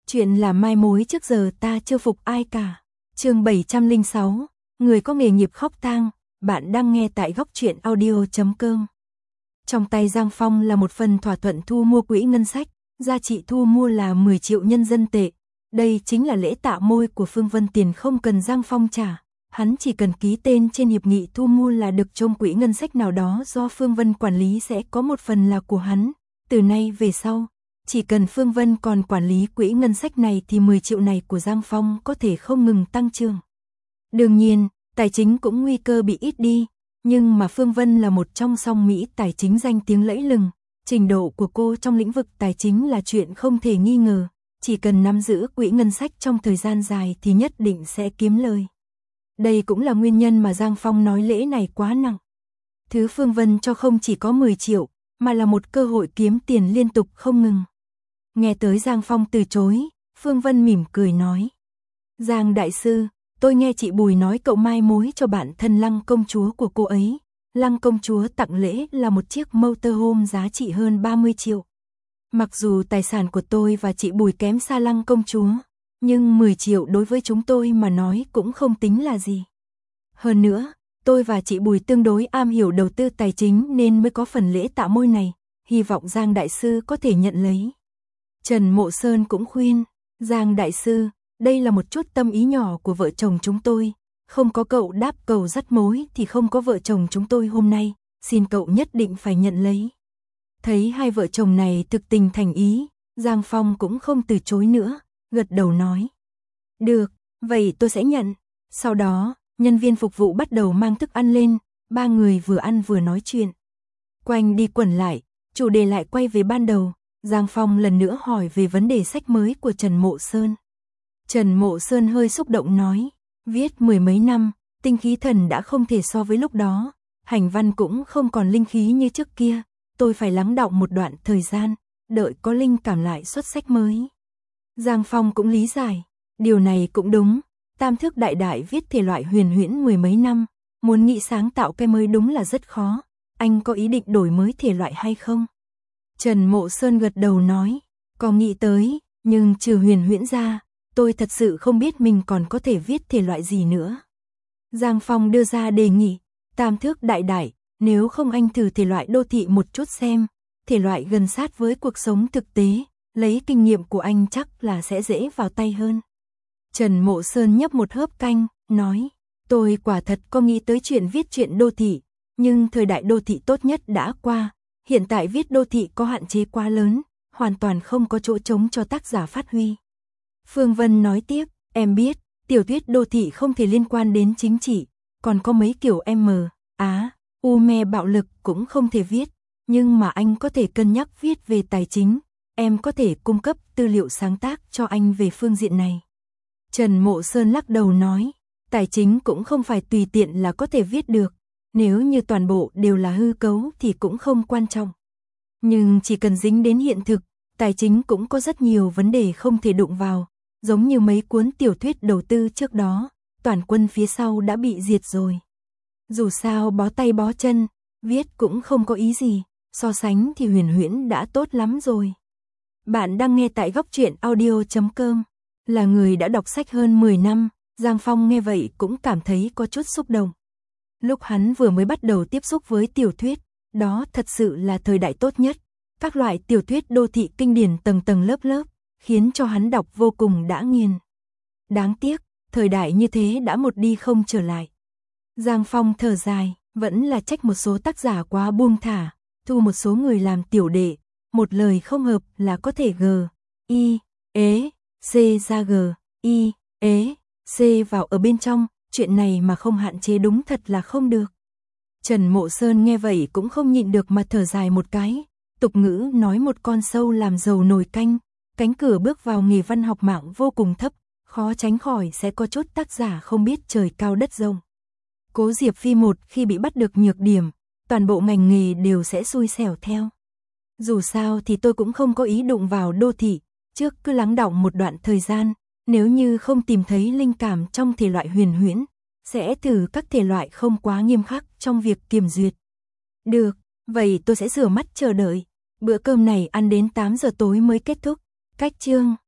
Chuyện là mai mối trước giờ ta chưa phục ai cả. Chương 706, người có nghề nghiệp khóc tang, bạn đang nghe tại góc truyện audio.com. Trong tay Giang Phong là một phần thỏa thuận thu mua quỹ ngân sách, giá trị thu mua là 10 triệu nhân dân tệ. Đây chính là lễ tạ môi của Phương Vân, tiền không cần Giang Phong trả, hắn chỉ cần ký tên trên hiệp nghị thu mua là được. Trong quỹ ngân sách nào đó do Phương Vân quản lý sẽ có một phần là của hắn. Từ nay về sau, chỉ cần Phương Vân còn quản lý quỹ ngân sách này thì 10 triệu này của Giang Phong có thể không ngừng tăng trưởng. Đương nhiên, tài chính cũng nguy cơ bị ít đi, nhưng mà Phương Vân là một trong song Mỹ tài chính danh tiếng lẫy lừng. Trình độ của cô trong lĩnh vực tài chính là chuyện không thể nghi ngờ, chỉ cần nắm giữ quỹ ngân sách trong thời gian dài thì nhất định sẽ kiếm lời. Đây cũng là nguyên nhân mà Giang Phong nói lễ này quá nặng. Thứ Phương Vân cho không chỉ có 10 triệu, mà là một cơ hội kiếm tiền liên tục không ngừng. Nghe tới Giang Phong từ chối, Phương Vân mỉm cười nói: Giang đại sư, tôi nghe chị Bùi nói cậu mai mối cho bạn thân Lăng công chúa của cô ấy. Lăng công chúa tặng lễ là một chiếc motorhome giá trị hơn 30 triệu. Mặc dù tài sản của tôi và chị Bùi kém xa Lăng công chúa, nhưng 10 triệu đối với chúng tôi mà nói cũng không tính là gì. Hơn nữa, tôi và chị Bùi tương đối am hiểu đầu tư tài chính nên mới có phần lễ tạ môi này, hy vọng Giang đại sư có thể nhận lấy. Trần Mộ Sơn cũng khuyên: Giang đại sư, đây là một chút tâm ý nhỏ của vợ chồng chúng tôi, không có cậu đáp cầu dắt mối thì không có vợ chồng chúng tôi hôm nay, xin cậu nhất định phải nhận lấy. Thấy hai vợ chồng này thực tình thành ý, Giang Phong cũng không từ chối nữa, gật đầu nói: Được, vậy tôi sẽ nhận. Sau đó, nhân viên phục vụ bắt đầu mang thức ăn lên, ba người vừa ăn vừa nói chuyện. Quanh đi quẩn lại, chủ đề lại quay về ban đầu. Giang Phong lần nữa hỏi về vấn đề sách mới của Trần Mộ Sơn. Trần Mộ Sơn hơi xúc động nói: Viết 10 mấy năm, tinh khí thần đã không thể so với lúc đó, hành văn cũng không còn linh khí như trước kia, tôi phải lắng đọng một đoạn thời gian, đợi có linh cảm lại xuất sách mới. Giang Phong cũng lý giải, điều này cũng đúng, Tam Thức Đại Đại viết thể loại huyền huyễn 10 mấy năm, muốn nghĩ sáng tạo cái mới đúng là rất khó, anh có ý định đổi mới thể loại hay không? Trần Mộ Sơn gật đầu nói: Có nghĩ tới, nhưng trừ huyền huyễn ra, tôi thật sự không biết mình còn có thể viết thể loại gì nữa. Giang Phong đưa ra đề nghị: Tam Thức Đại Đại, nếu không anh thử thể loại đô thị một chút xem, thể loại gần sát với cuộc sống thực tế, lấy kinh nghiệm của anh chắc là sẽ dễ vào tay hơn. Trần Mộ Sơn nhấp một hớp canh, nói: Tôi quả thật có nghĩ tới chuyện viết truyện đô thị, nhưng thời đại đô thị tốt nhất đã qua, hiện tại viết đô thị có hạn chế quá lớn, hoàn toàn không có chỗ trống cho tác giả phát huy. Phương Vân nói tiếp: Em biết, tiểu thuyết đô thị không thể liên quan đến chính trị, còn có mấy kiểu me bạo lực cũng không thể viết, nhưng mà anh có thể cân nhắc viết về tài chính, em có thể cung cấp tư liệu sáng tác cho anh về phương diện này. Trần Mộ Sơn lắc đầu nói: Tài chính cũng không phải tùy tiện là có thể viết được, nếu như toàn bộ đều là hư cấu thì cũng không quan trọng. Nhưng chỉ cần dính đến hiện thực, tài chính cũng có rất nhiều vấn đề không thể đụng vào, giống như mấy cuốn tiểu thuyết đầu tư trước đó, toàn quân phía sau đã bị diệt rồi. Dù sao bó tay bó chân, viết cũng không có ý gì, so sánh thì huyền huyễn đã tốt lắm rồi. Bạn đang nghe tại góc truyện audio.com. Là người đã đọc sách hơn 10 năm, Giang Phong nghe vậy cũng cảm thấy có chút xúc động. Lúc hắn vừa mới bắt đầu tiếp xúc với tiểu thuyết, đó thật sự là thời đại tốt nhất. Các loại tiểu thuyết đô thị kinh điển tầng tầng lớp lớp, khiến cho hắn đọc vô cùng đã nghiền. Đáng tiếc, thời đại như thế đã một đi không trở lại. Giang Phong thở dài, vẫn là trách một số tác giả quá buông thả, thu một số người làm tiểu đệ, một lời không hợp là có thể C ra C vào ở bên trong, chuyện này mà không hạn chế đúng thật là không được. Trần Mộ Sơn nghe vậy cũng không nhịn được mà thở dài một cái, tục ngữ nói một con sâu làm dầu nồi canh, cánh cửa bước vào nghề văn học mạng vô cùng thấp, khó tránh khỏi sẽ có chút tác giả không biết trời cao đất rộng. Cố Diệp Phi một khi bị bắt được nhược điểm, toàn bộ ngành nghề đều sẽ xui xẻo theo. Dù sao thì tôi cũng không có ý đụng vào đô thị, trước cứ lắng đọng một đoạn thời gian, nếu như không tìm thấy linh cảm trong thể loại huyền huyễn, sẽ thử các thể loại không quá nghiêm khắc trong việc kiểm duyệt. Được, vậy tôi sẽ rửa mắt chờ đợi. Bữa cơm này ăn đến 8 giờ tối mới kết thúc. Cách chương